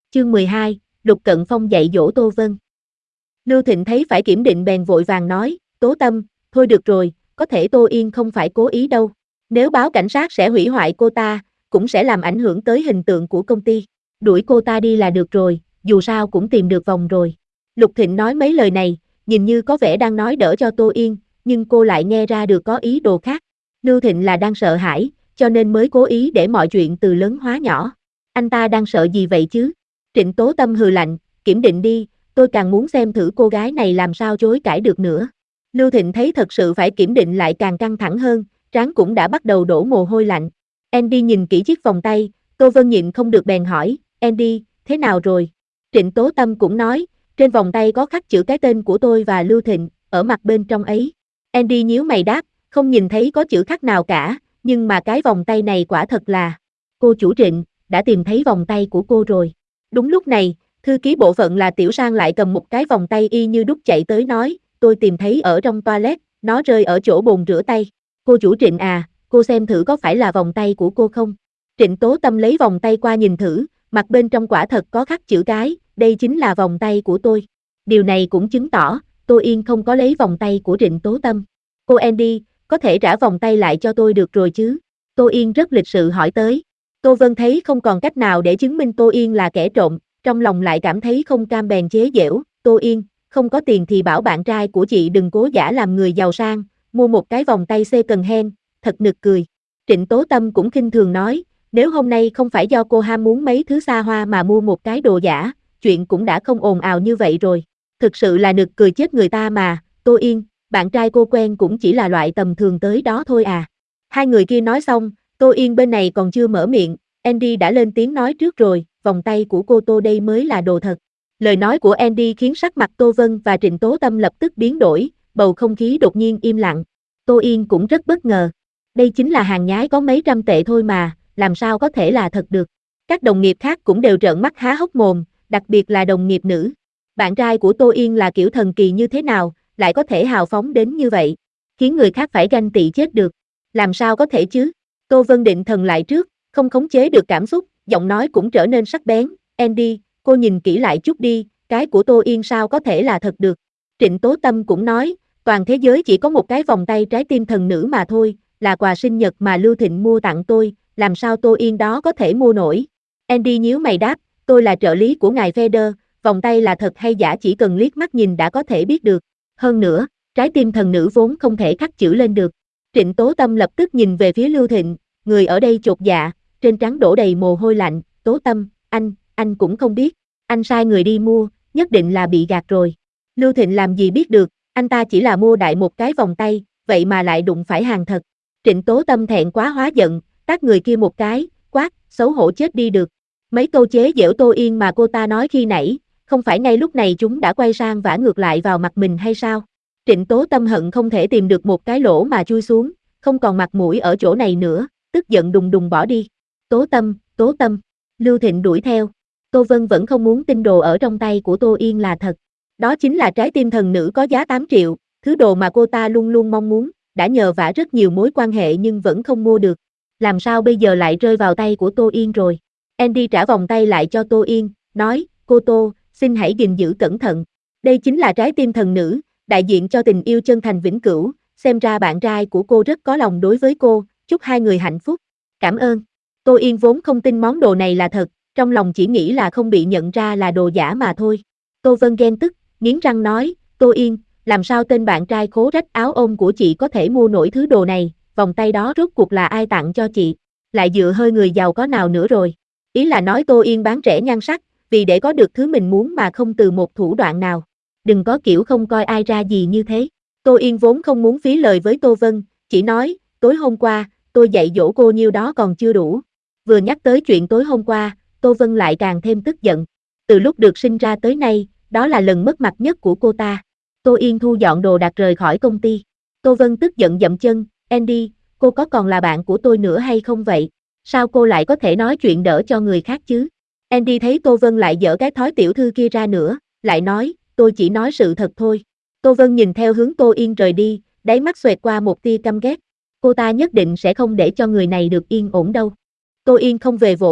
Chương 12, Lục Cận Phong dạy dỗ Tô Vân. Lưu Thịnh thấy phải kiểm định bèn vội vàng nói, Tố Tâm, thôi được rồi, có thể Tô Yên không phải cố ý đâu. Nếu báo cảnh sát sẽ hủy hoại cô ta, cũng sẽ làm ảnh hưởng tới hình tượng của công ty. Đuổi cô ta đi là được rồi, dù sao cũng tìm được vòng rồi. Lục Thịnh nói mấy lời này, nhìn như có vẻ đang nói đỡ cho Tô Yên, nhưng cô lại nghe ra được có ý đồ khác. Lưu Thịnh là đang sợ hãi, cho nên mới cố ý để mọi chuyện từ lớn hóa nhỏ. Anh ta đang sợ gì vậy chứ? Trịnh Tố Tâm hừ lạnh, kiểm định đi, tôi càng muốn xem thử cô gái này làm sao chối cãi được nữa. Lưu Thịnh thấy thật sự phải kiểm định lại càng căng thẳng hơn, trán cũng đã bắt đầu đổ mồ hôi lạnh. Andy nhìn kỹ chiếc vòng tay, Tô Vân nhịn không được bèn hỏi, Andy, thế nào rồi? Trịnh Tố Tâm cũng nói, trên vòng tay có khắc chữ cái tên của tôi và Lưu Thịnh, ở mặt bên trong ấy. Andy nhíu mày đáp, không nhìn thấy có chữ khắc nào cả, nhưng mà cái vòng tay này quả thật là... Cô chủ Trịnh, đã tìm thấy vòng tay của cô rồi. Đúng lúc này, thư ký bộ phận là Tiểu Sang lại cầm một cái vòng tay y như đúc chạy tới nói, tôi tìm thấy ở trong toilet, nó rơi ở chỗ bồn rửa tay. Cô chủ Trịnh à, cô xem thử có phải là vòng tay của cô không? Trịnh Tố Tâm lấy vòng tay qua nhìn thử, mặt bên trong quả thật có khắc chữ cái, đây chính là vòng tay của tôi. Điều này cũng chứng tỏ, Tô Yên không có lấy vòng tay của Trịnh Tố Tâm. Cô Andy, có thể trả vòng tay lại cho tôi được rồi chứ? Tô Yên rất lịch sự hỏi tới. Tô Vân thấy không còn cách nào để chứng minh Tô Yên là kẻ trộm, trong lòng lại cảm thấy không cam bèn chế giễu, Tô Yên, không có tiền thì bảo bạn trai của chị đừng cố giả làm người giàu sang, mua một cái vòng tay second hand, thật nực cười. Trịnh Tố Tâm cũng khinh thường nói, nếu hôm nay không phải do cô ham muốn mấy thứ xa hoa mà mua một cái đồ giả, chuyện cũng đã không ồn ào như vậy rồi. Thực sự là nực cười chết người ta mà, Tô Yên, bạn trai cô quen cũng chỉ là loại tầm thường tới đó thôi à. Hai người kia nói xong, Tô Yên bên này còn chưa mở miệng, Andy đã lên tiếng nói trước rồi, vòng tay của cô Tô đây mới là đồ thật. Lời nói của Andy khiến sắc mặt Tô Vân và Trịnh Tố Tâm lập tức biến đổi, bầu không khí đột nhiên im lặng. Tô Yên cũng rất bất ngờ. Đây chính là hàng nhái có mấy trăm tệ thôi mà, làm sao có thể là thật được. Các đồng nghiệp khác cũng đều trợn mắt há hốc mồm, đặc biệt là đồng nghiệp nữ. Bạn trai của Tô Yên là kiểu thần kỳ như thế nào, lại có thể hào phóng đến như vậy, khiến người khác phải ganh tị chết được. Làm sao có thể chứ? Tô Vân định thần lại trước, không khống chế được cảm xúc, giọng nói cũng trở nên sắc bén. Andy, cô nhìn kỹ lại chút đi, cái của Tô Yên sao có thể là thật được. Trịnh Tố Tâm cũng nói, toàn thế giới chỉ có một cái vòng tay trái tim thần nữ mà thôi, là quà sinh nhật mà Lưu Thịnh mua tặng tôi, làm sao Tô Yên đó có thể mua nổi. Andy nhíu mày đáp, tôi là trợ lý của ngài Feder, vòng tay là thật hay giả chỉ cần liếc mắt nhìn đã có thể biết được. Hơn nữa, trái tim thần nữ vốn không thể khắc chữ lên được. Trịnh Tố Tâm lập tức nhìn về phía Lưu Thịnh, người ở đây chột dạ, trên trán đổ đầy mồ hôi lạnh, Tố Tâm, anh cũng không biết, anh sai người đi mua, nhất định là bị gạt rồi. Lưu Thịnh làm gì biết được, anh ta chỉ là mua đại một cái vòng tay, vậy mà lại đụng phải hàng thật. Trịnh Tố Tâm thẹn quá hóa giận, tát người kia một cái, quát, xấu hổ chết đi được. Mấy câu chế giễu Tô Yên mà cô ta nói khi nãy, không phải ngay lúc này chúng đã quay sang vả ngược lại vào mặt mình hay sao? Trịnh Tố Tâm hận không thể tìm được một cái lỗ mà chui xuống, không còn mặt mũi ở chỗ này nữa, tức giận đùng đùng bỏ đi. Tố Tâm, Lưu Thịnh đuổi theo. Tô Vân vẫn không muốn tin đồ ở trong tay của Tô Yên là thật. Đó chính là trái tim thần nữ có giá 8 triệu, thứ đồ mà cô ta luôn luôn mong muốn, đã nhờ vả rất nhiều mối quan hệ nhưng vẫn không mua được. Làm sao bây giờ lại rơi vào tay của Tô Yên rồi? Andy trả vòng tay lại cho Tô Yên, nói, cô Tô, xin hãy gìn giữ cẩn thận. Đây chính là trái tim thần nữ, đại diện cho tình yêu chân thành vĩnh cửu, xem ra bạn trai của cô rất có lòng đối với cô, chúc hai người hạnh phúc. Cảm ơn. Tô Yên vốn không tin món đồ này là thật, trong lòng chỉ nghĩ là không bị nhận ra là đồ giả mà thôi. Tô Vân ghen tức, nghiến răng nói, Tô Yên, làm sao tên bạn trai khố rách áo ôm của chị có thể mua nổi thứ đồ này, vòng tay đó rốt cuộc là ai tặng cho chị, lại dựa hơi người giàu có nào nữa rồi. Ý là nói Tô Yên bán rẻ nhan sắc, vì để có được thứ mình muốn mà không từ một thủ đoạn nào. Đừng có kiểu không coi ai ra gì như thế. Tô Yên vốn không muốn phí lời với Tô Vân, chỉ nói, tối hôm qua, tôi dạy dỗ cô nhiêu đó còn chưa đủ. Vừa nhắc tới chuyện tối hôm qua, Tô Vân lại càng thêm tức giận. Từ lúc được sinh ra tới nay, đó là lần mất mặt nhất của cô ta. Tô Yên thu dọn đồ đạc rời khỏi công ty. Tô Vân tức giận dậm chân, Andy, cô có còn là bạn của tôi nữa hay không vậy? Sao cô lại có thể nói chuyện đỡ cho người khác chứ? Andy thấy Tô Vân lại dở cái thói tiểu thư kia ra nữa, lại nói, tôi chỉ nói sự thật thôi. Tô Vân nhìn theo hướng Tô Yên rời đi, đáy mắt xoẹt qua một tia căm ghét. Cô ta nhất định sẽ không để cho người này được yên ổn đâu. Tô Yên không về vội,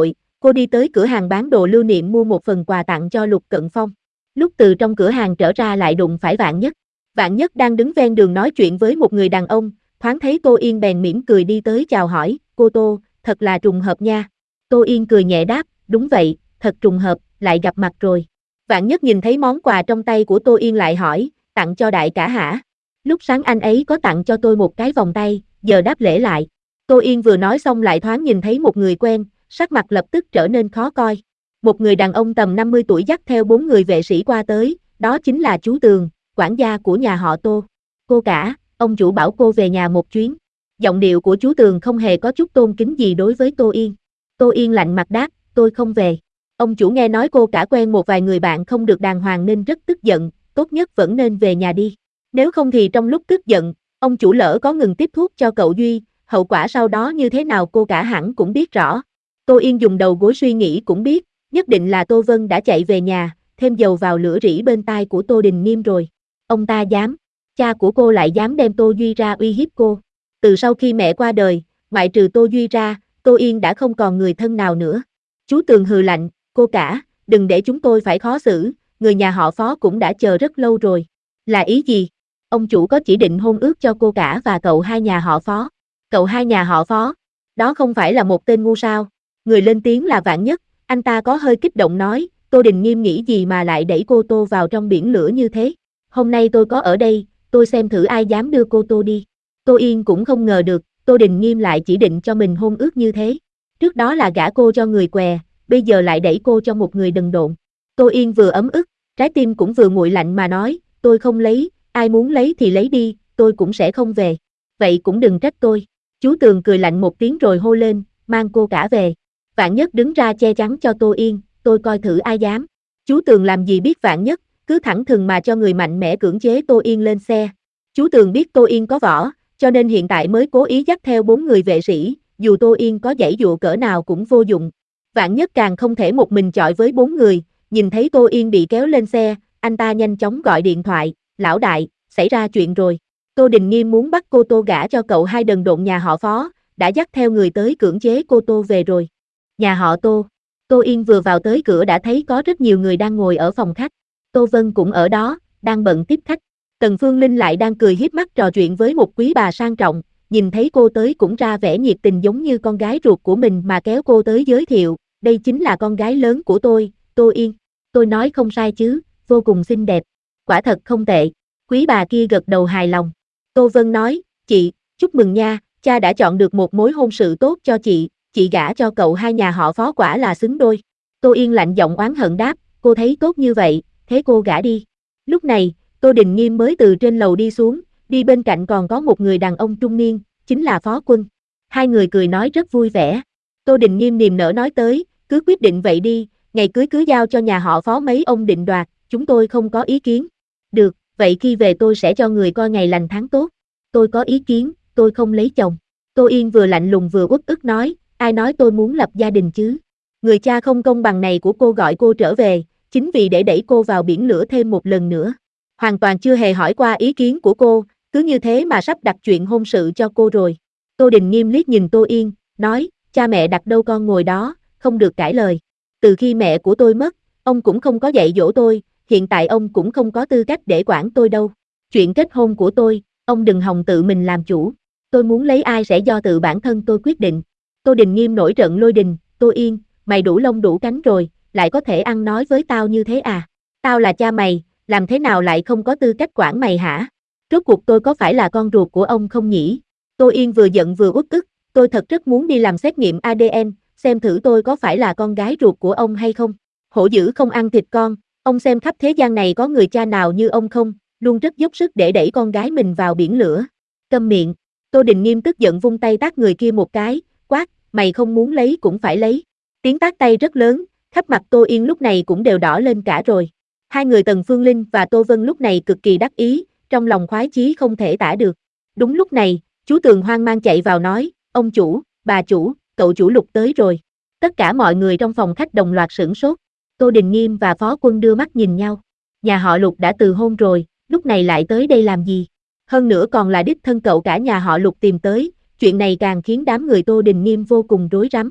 cô đi tới cửa hàng bán đồ lưu niệm mua một phần quà tặng cho Lục Cận Phong. Lúc từ trong cửa hàng trở ra lại đụng phải Vạn Nhất. Vạn Nhất đang đứng ven đường nói chuyện với một người đàn ông, thoáng thấy Tô Yên bèn mỉm cười đi tới chào hỏi, cô Tô, thật là trùng hợp nha. Tô Yên cười nhẹ đáp, đúng vậy, thật trùng hợp, lại gặp mặt rồi. Vạn Nhất nhìn thấy món quà trong tay của Tô Yên lại hỏi, tặng cho đại cả hả? Lúc sáng anh ấy có tặng cho tôi một cái vòng tay, giờ đáp lễ lại. Tô Yên vừa nói xong lại thoáng nhìn thấy một người quen, sắc mặt lập tức trở nên khó coi. Một người đàn ông tầm 50 tuổi dắt theo 4 người vệ sĩ qua tới, đó chính là chú Tường, quản gia của nhà họ Tô. Cô cả, ông chủ bảo cô về nhà một chuyến. Giọng điệu của chú Tường không hề có chút tôn kính gì đối với Tô Yên. Tô Yên lạnh mặt đáp, tôi không về. Ông chủ nghe nói cô cả quen một vài người bạn không được đàng hoàng nên rất tức giận, tốt nhất vẫn nên về nhà đi. Nếu không thì trong lúc tức giận, ông chủ lỡ có ngừng tiếp thuốc cho cậu Duy, hậu quả sau đó như thế nào cô cả hẳn cũng biết rõ. Tô Yên dùng đầu gối suy nghĩ cũng biết, nhất định là Tô Vân đã chạy về nhà, thêm dầu vào lửa rỉ bên tai của Tô Đình Nghiêm rồi. Ông ta dám, cha của cô lại dám đem Tô Duy ra uy hiếp cô. Từ sau khi mẹ qua đời, ngoại trừ Tô Duy ra, Tô Yên đã không còn người thân nào nữa. Chú Tường hừ lạnh, cô cả, đừng để chúng tôi phải khó xử, người nhà họ Phó cũng đã chờ rất lâu rồi. Là ý gì? Ông chủ có chỉ định hôn ước cho cô cả và cậu hai nhà họ Phó. Cậu hai nhà họ Phó? Đó không phải là một tên ngu sao? Người lên tiếng là Vạn Nhất, anh ta có hơi kích động nói, Tô Đình Nghiêm nghĩ gì mà lại đẩy cô Tô vào trong biển lửa như thế. Hôm nay tôi có ở đây, tôi xem thử ai dám đưa cô Tô đi. Tô Yên cũng không ngờ được, Tô Đình Nghiêm lại chỉ định cho mình hôn ước như thế. Trước đó là gả cô cho người què, bây giờ lại đẩy cô cho một người đần độn. Tô Yên vừa ấm ức, trái tim cũng vừa nguội lạnh mà nói, tôi không lấy, ai muốn lấy thì lấy đi, tôi cũng sẽ không về. Vậy cũng đừng trách tôi. Chú Tường cười lạnh một tiếng rồi hô lên, mang cô cả về. Vạn Nhất đứng ra che chắn cho Tô Yên, tôi coi thử ai dám. Chú Tường làm gì biết Vạn Nhất, cứ thẳng thừng mà cho người mạnh mẽ cưỡng chế Tô Yên lên xe. Chú Tường biết Tô Yên có võ, cho nên hiện tại mới cố ý dắt theo 4 người vệ sĩ, dù Tô Yên có giãy dụa cỡ nào cũng vô dụng. Vạn Nhất càng không thể một mình chọi với 4 người, nhìn thấy Tô Yên bị kéo lên xe, anh ta nhanh chóng gọi điện thoại, lão đại, xảy ra chuyện rồi. Tô Đình Nghiêm muốn bắt cô Tô gả cho cậu hai đần độn nhà họ Phó, đã dắt theo người tới cưỡng chế cô Tô về rồi. Nhà họ Tô. Tô Yên vừa vào tới cửa đã thấy có rất nhiều người đang ngồi ở phòng khách. Tô Vân cũng ở đó, đang bận tiếp khách. Tần Phương Linh lại đang cười hiếp mắt trò chuyện với một quý bà sang trọng, nhìn thấy cô tới cũng ra vẻ nhiệt tình giống như con gái ruột của mình mà kéo cô tới giới thiệu, đây chính là con gái lớn của tôi, Tô Yên. Tôi nói không sai chứ, vô cùng xinh đẹp. Quả thật không tệ. Quý bà kia gật đầu hài lòng. Tô Vân nói, chị, chúc mừng nha, cha đã chọn được một mối hôn sự tốt cho chị gả cho cậu hai nhà họ Phó quả là xứng đôi. Tô Yên lạnh giọng oán hận đáp, cô thấy tốt như vậy, thế cô gả đi. Lúc này, Tô Đình Nghiêm mới từ trên lầu đi xuống, đi bên cạnh còn có một người đàn ông trung niên, chính là Phó Quân. Hai người cười nói rất vui vẻ. Tô Đình Nghiêm niềm nở nói tới, cứ quyết định vậy đi, ngày cưới cứ giao cho nhà họ Phó mấy ông định đoạt, chúng tôi không có ý kiến. Được, vậy khi về tôi sẽ cho người coi ngày lành tháng tốt. Tôi có ý kiến, tôi không lấy chồng. Tô Yên vừa lạnh lùng vừa uất ức nói, ai nói tôi muốn lập gia đình chứ? Người cha không công bằng này của cô gọi cô trở về, chính vì để đẩy cô vào biển lửa thêm một lần nữa. Hoàn toàn chưa hề hỏi qua ý kiến của cô, cứ như thế mà sắp đặt chuyện hôn sự cho cô rồi. Tô Đình Nghiêm liếc nhìn Tô Yên, nói, cha mẹ đặt đâu con ngồi đó, không được cãi lời. Từ khi mẹ của tôi mất, ông cũng không có dạy dỗ tôi, hiện tại ông cũng không có tư cách để quản tôi đâu. Chuyện kết hôn của tôi, ông đừng hòng tự mình làm chủ. Tôi muốn lấy ai sẽ do tự bản thân tôi quyết định. Tô Đình Nghiêm nổi trận lôi đình, Tô Yên, mày đủ lông đủ cánh rồi, lại có thể ăn nói với tao như thế à? Tao là cha mày, làm thế nào lại không có tư cách quản mày hả? Rốt cuộc tôi có phải là con ruột của ông không nhỉ? Tô Yên vừa giận vừa uất ức, tôi thật rất muốn đi làm xét nghiệm ADN, xem thử tôi có phải là con gái ruột của ông hay không. Hổ dữ không ăn thịt con, ông xem khắp thế gian này có người cha nào như ông không, luôn rất dốc sức để đẩy con gái mình vào biển lửa. Câm miệng. Tô Đình Nghiêm tức giận vung tay tát người kia một cái, quát, mày không muốn lấy cũng phải lấy. Tiếng tát tay rất lớn, khắp mặt Tô Yên lúc này cũng đều đỏ lên cả rồi. Hai người Tần Phương Linh và Tô Vân lúc này cực kỳ đắc ý, trong lòng khoái chí không thể tả được. Đúng lúc này, chú Tường hoang mang chạy vào nói, ông chủ, bà chủ, cậu chủ Lục tới rồi. Tất cả mọi người trong phòng khách đồng loạt sửng sốt. Tô Đình Nghiêm và Phó Quân đưa mắt nhìn nhau. Nhà họ Lục đã từ hôn rồi, lúc này lại tới đây làm gì? Hơn nữa còn là đích thân cậu cả nhà họ Lục tìm tới, chuyện này càng khiến đám người Tô Đình Nghiêm vô cùng rối rắm.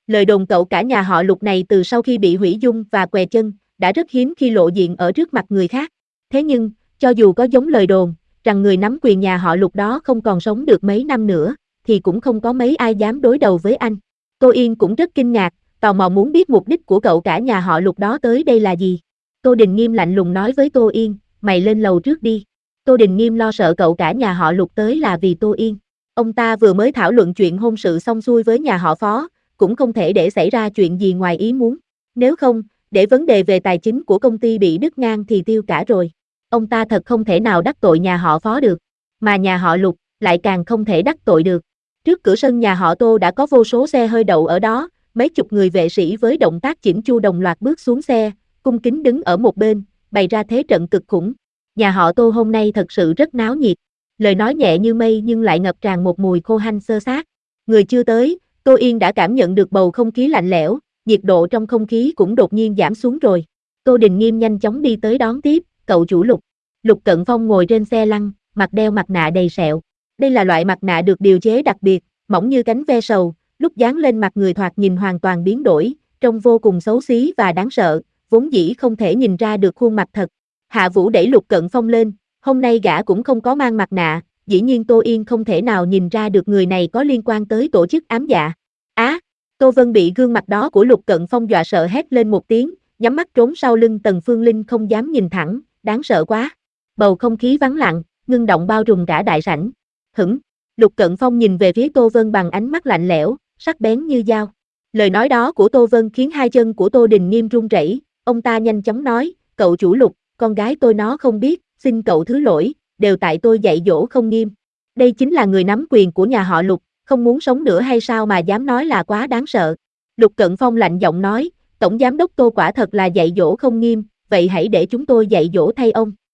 Lời đồn cậu cả nhà họ Lục này từ sau khi bị hủy dung và què chân, đã rất hiếm khi lộ diện ở trước mặt người khác. Thế nhưng, cho dù có giống lời đồn, rằng người nắm quyền nhà họ Lục đó không còn sống được mấy năm nữa, thì cũng không có mấy ai dám đối đầu với anh. Tô Yên cũng rất kinh ngạc, tò mò muốn biết mục đích của cậu cả nhà họ Lục đó tới đây là gì. Tô Đình Nghiêm lạnh lùng nói với Tô Yên, mày lên lầu trước đi. Tô Đình Nghiêm lo sợ cậu cả nhà họ Lục tới là vì Tô Yên. Ông ta vừa mới thảo luận chuyện hôn sự xong xuôi với nhà họ Phó, cũng không thể để xảy ra chuyện gì ngoài ý muốn. Nếu không, để vấn đề về tài chính của công ty bị đứt ngang thì tiêu cả rồi. Ông ta thật không thể nào đắc tội nhà họ Phó được, mà nhà họ Lục lại càng không thể đắc tội được. Trước cửa sân nhà họ Tô đã có vô số xe hơi đậu ở đó, mấy chục người vệ sĩ với động tác chỉnh chu đồng loạt bước xuống xe, cung kính đứng ở một bên, bày ra thế trận cực khủng. Nhà họ Tô hôm nay thật sự rất náo nhiệt. Lời nói nhẹ như mây nhưng lại ngập tràn một mùi khô hanh xơ xác. Người chưa tới, Tô Yên đã cảm nhận được bầu không khí lạnh lẽo, nhiệt độ trong không khí cũng đột nhiên giảm xuống rồi. Tô Đình Nghiêm nhanh chóng đi tới đón tiếp, cậu chủ Lục. Lục Cận Phong ngồi trên xe lăn, mặt đeo mặt nạ đầy sẹo. Đây là loại mặt nạ được điều chế đặc biệt, mỏng như cánh ve sầu, lúc dán lên mặt người thoạt nhìn hoàn toàn biến đổi, trông vô cùng xấu xí và đáng sợ, vốn dĩ không thể nhìn ra được khuôn mặt thật. Hạ Vũ đẩy Lục Cận Phong lên, hôm nay gã cũng không có mang mặt nạ, dĩ nhiên Tô Yên không thể nào nhìn ra được người này có liên quan tới tổ chức ám dạ. Tô Vân bị gương mặt đó của Lục Cận Phong dọa sợ hét lên một tiếng, nhắm mắt trốn sau lưng Tần Phương Linh không dám nhìn thẳng, đáng sợ quá. Bầu không khí vắng lặng, ngưng động bao trùm cả đại sảnh. Lục Cận Phong nhìn về phía Tô Vân bằng ánh mắt lạnh lẽo, sắc bén như dao. Lời nói đó của Tô Vân khiến hai chân của Tô Đình Nghiêm run rẩy, ông ta nhanh chóng nói, cậu chủ Lục, con gái tôi nó không biết, xin cậu thứ lỗi, đều tại tôi dạy dỗ không nghiêm. Đây chính là người nắm quyền của nhà họ Lục, không muốn sống nữa hay sao mà dám nói là quá đáng sợ. Lục Cận Phong lạnh giọng nói, Tổng Giám đốc Tô quả thật là dạy dỗ không nghiêm, vậy hãy để chúng tôi dạy dỗ thay ông.